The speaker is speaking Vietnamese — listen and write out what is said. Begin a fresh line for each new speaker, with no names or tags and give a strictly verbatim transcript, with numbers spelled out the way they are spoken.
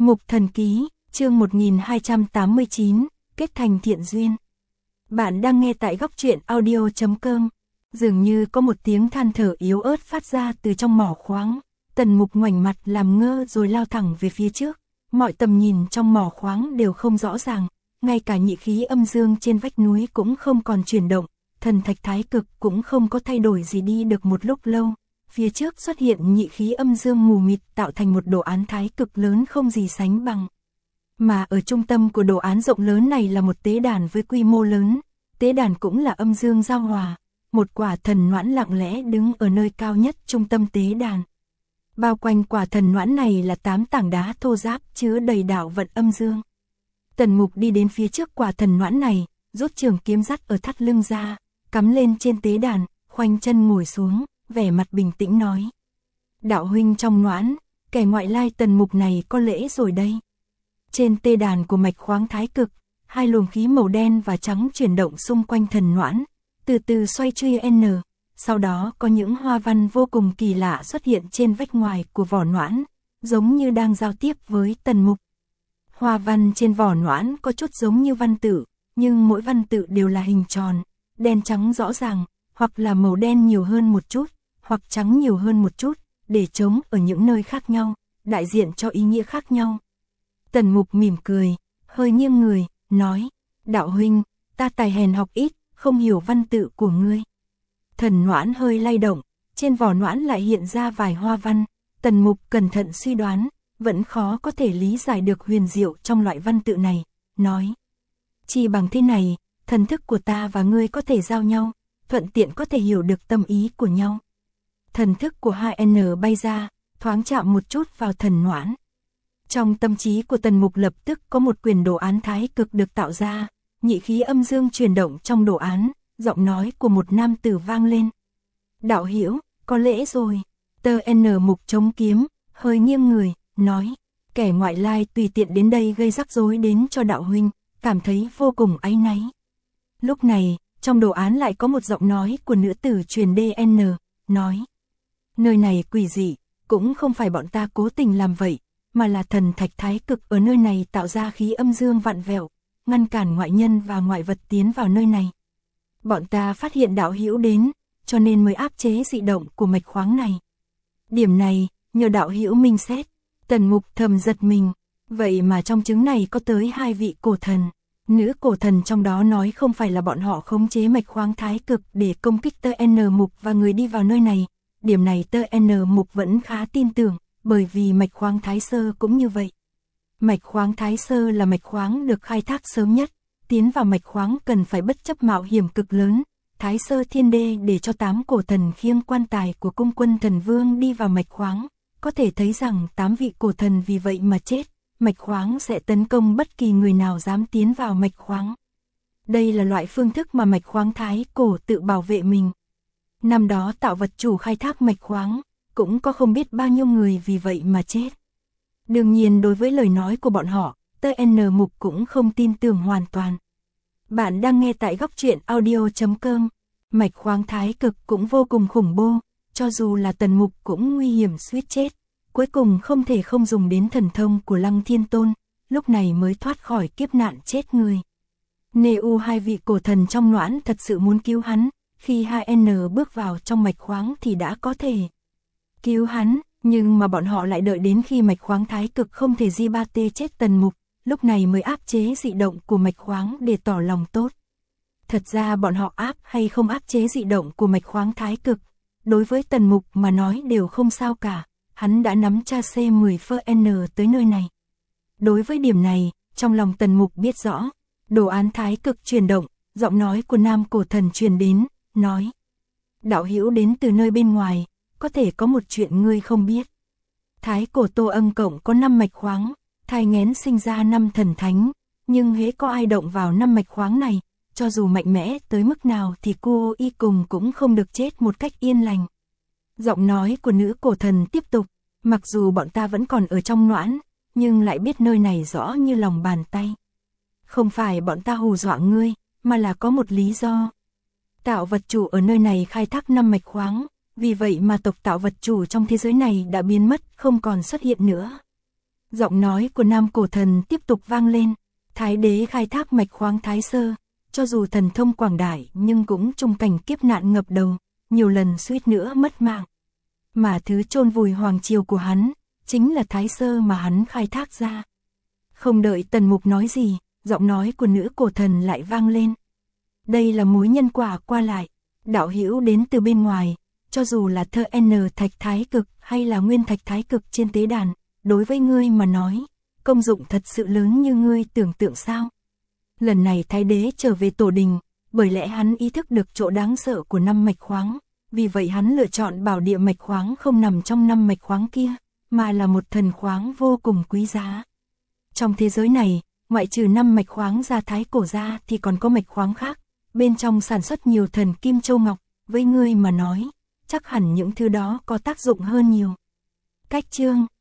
Mục Thần Ký, chương một nghìn hai trăm tám mươi chín, kết thành thiện duyên. Bạn đang nghe tại góc truyện audio chấm com. Dường như có một tiếng than thở yếu ớt phát ra từ trong mỏ khoáng. Tần Mục ngoảnh mặt làm ngơ rồi lao thẳng về phía trước. Mọi tầm nhìn trong mỏ khoáng đều không rõ ràng, ngay cả nhị khí âm dương trên vách núi cũng không còn chuyển động, thần thạch thái cực cũng không có thay đổi gì. Đi được một lúc lâu, phía trước xuất hiện nhị khí âm dương mù mịt tạo thành một đồ án thái cực lớn không gì sánh bằng. Mà ở trung tâm của đồ án rộng lớn này là một tế đàn với quy mô lớn, tế đàn cũng là âm dương giao hòa, một quả thần noãn lặng lẽ đứng ở nơi cao nhất trung tâm tế đàn. Bao quanh quả thần noãn này là tám tảng đá thô ráp chứa đầy đạo vận âm dương. Tần Mục đi đến phía trước quả thần noãn này, rút trường kiếm dắt ở thắt lưng ra, cắm lên trên tế đàn, khoanh chân ngồi xuống, vẻ mặt bình tĩnh nói: "Đạo huynh trong noãn, kẻ ngoại lai Tần Mục này có lễ rồi đây." Trên tế đàn của mạch khoáng thái cực, hai luồng khí màu đen và trắng chuyển động xung quanh thần noãn, từ từ xoay truy n. Sau đó có những hoa văn vô cùng kỳ lạ xuất hiện trên vách ngoài của vỏ noãn, giống như đang giao tiếp với Tần Mục. Hoa văn trên vỏ noãn có chút giống như văn tự, nhưng mỗi văn tự đều là hình tròn, đen trắng rõ ràng, hoặc là màu đen nhiều hơn một chút, hoặc trắng nhiều hơn một chút, để trống ở những nơi khác nhau, đại diện cho ý nghĩa khác nhau. Tần Mục mỉm cười, hơi nghiêng người, nói: "Đạo huynh, ta tài hèn học ít, không hiểu văn tự của ngươi." Thần noãn hơi lay động, trên vỏ noãn lại hiện ra vài hoa văn. Tần Mục cẩn thận suy đoán, vẫn khó có thể lý giải được huyền diệu trong loại văn tự này, nói: "Chỉ bằng thế này, thần thức của ta và ngươi có thể giao nhau, thuận tiện có thể hiểu được tâm ý của nhau." Thần thức của hai N bay ra, thoáng chạm một chút vào thần noãn. Trong tâm trí của Tần Mục lập tức có một quyền đồ án thái cực được tạo ra, nhị khí âm dương chuyển động trong đồ án, giọng nói của một nam tử vang lên: "Đạo hữu, có lễ rồi." Tơ N Mục chống kiếm, hơi nghiêng người, nói: "Kẻ ngoại lai tùy tiện đến đây gây rắc rối đến cho đạo huynh, cảm thấy vô cùng áy náy." Lúc này, trong đồ án lại có một giọng nói của nữ tử truyền đê en, nói: "Nơi này quỷ dị, cũng không phải bọn ta cố tình làm vậy, mà là thần thạch thái cực ở nơi này tạo ra khí âm dương vặn vẹo, ngăn cản ngoại nhân và ngoại vật tiến vào nơi này. Bọn ta phát hiện đạo hữu đến, cho nên mới áp chế dị động của mạch khoáng này. Điểm này, nhờ đạo hữu minh xét." Tần Mục thầm giật mình, vậy mà trong chứng này có tới hai vị cổ thần. Nữ cổ thần trong đó nói không phải là bọn họ khống chế mạch khoáng thái cực để công kích Tơ N Mục và người đi vào nơi này. Điểm này Tơ N Mục vẫn khá tin tưởng, bởi vì mạch khoáng thái sơ cũng như vậy. Mạch khoáng thái sơ là mạch khoáng được khai thác sớm nhất, tiến vào mạch khoáng cần phải bất chấp mạo hiểm cực lớn. Thái sơ thiên đê để cho tám cổ thần khiêng quan tài của cung quân thần vương đi vào mạch khoáng, có thể thấy rằng tám vị cổ thần vì vậy mà chết. Mạch khoáng sẽ tấn công bất kỳ người nào dám tiến vào mạch khoáng. Đây là loại phương thức mà mạch khoáng thái cổ tự bảo vệ mình. Năm đó tạo vật chủ khai thác mạch khoáng, cũng có không biết bao nhiêu người vì vậy mà chết. Đương nhiên đối với lời nói của bọn họ, Tơ N Mục cũng không tin tưởng hoàn toàn. Bạn đang nghe tại góc truyện audio chấm com. Mạch khoáng thái cực cũng vô cùng khủng bố, cho dù là Tần Mục cũng nguy hiểm suýt chết. Cuối cùng không thể không dùng đến thần thông của Lăng Thiên Tôn, lúc này mới thoát khỏi kiếp nạn chết người. Nêu hai vị cổ thần trong noãn thật sự muốn cứu hắn, khi hai N bước vào trong mạch khoáng thì đã có thể cứu hắn, nhưng mà bọn họ lại đợi đến khi mạch khoáng thái cực không thể di ba tê chết Tần Mục, lúc này mới áp chế dị động của mạch khoáng để tỏ lòng tốt. Thật ra bọn họ áp hay không áp chế dị động của mạch khoáng thái cực, đối với Tần Mục mà nói đều không sao cả. Hắn đã nắm tra C mười phơ N tới nơi này. Đối với điểm này, trong lòng Tần Mục biết rõ. Đồ án thái cực chuyển động, giọng nói của nam cổ thần truyền đến, nói: "Đạo hữu đến từ nơi bên ngoài, có thể có một chuyện ngươi không biết. Thái cổ Tô Âm cộng có năm mạch khoáng, thai nghén sinh ra năm thần thánh, nhưng hễ có ai động vào năm mạch khoáng này, cho dù mạnh mẽ tới mức nào thì cô y cùng cũng không được chết một cách yên lành." Giọng nói của nữ cổ thần tiếp tục: "Mặc dù bọn ta vẫn còn ở trong noãn, nhưng lại biết nơi này rõ như lòng bàn tay. Không phải bọn ta hù dọa ngươi, mà là có một lý do. Tạo vật chủ ở nơi này khai thác năm mạch khoáng, vì vậy mà tộc tạo vật chủ trong thế giới này đã biến mất, không còn xuất hiện nữa." Giọng nói của nam cổ thần tiếp tục vang lên. Thái đế khai thác mạch khoáng Thái Sơ, cho dù thần thông quảng đại nhưng cũng chung cảnh kiếp nạn ngập đầu, nhiều lần suýt nữa mất mạng. Mà thứ chôn vùi hoàng triều của hắn, chính là Thái Sơ mà hắn khai thác ra. Không đợi Tần Mục nói gì, giọng nói của nữ cổ thần lại vang lên. Đây là mối nhân quả qua lại, đạo hữu đến từ bên ngoài, cho dù là thơ N thạch thái cực hay là nguyên thạch thái cực trên tế đàn, đối với ngươi mà nói, công dụng thật sự lớn như ngươi tưởng tượng sao? Lần này Thái đế trở về tổ đình, bởi lẽ hắn ý thức được chỗ đáng sợ của năm mạch khoáng, vì vậy hắn lựa chọn bảo địa mạch khoáng không nằm trong năm mạch khoáng kia, mà là một thần khoáng vô cùng quý giá. Trong thế giới này, ngoại trừ năm mạch khoáng gia thái cổ ra thì còn có mạch khoáng khác, bên trong sản xuất nhiều thần kim châu ngọc, với ngươi mà nói, chắc hẳn những thứ đó có tác dụng hơn nhiều. Cách chương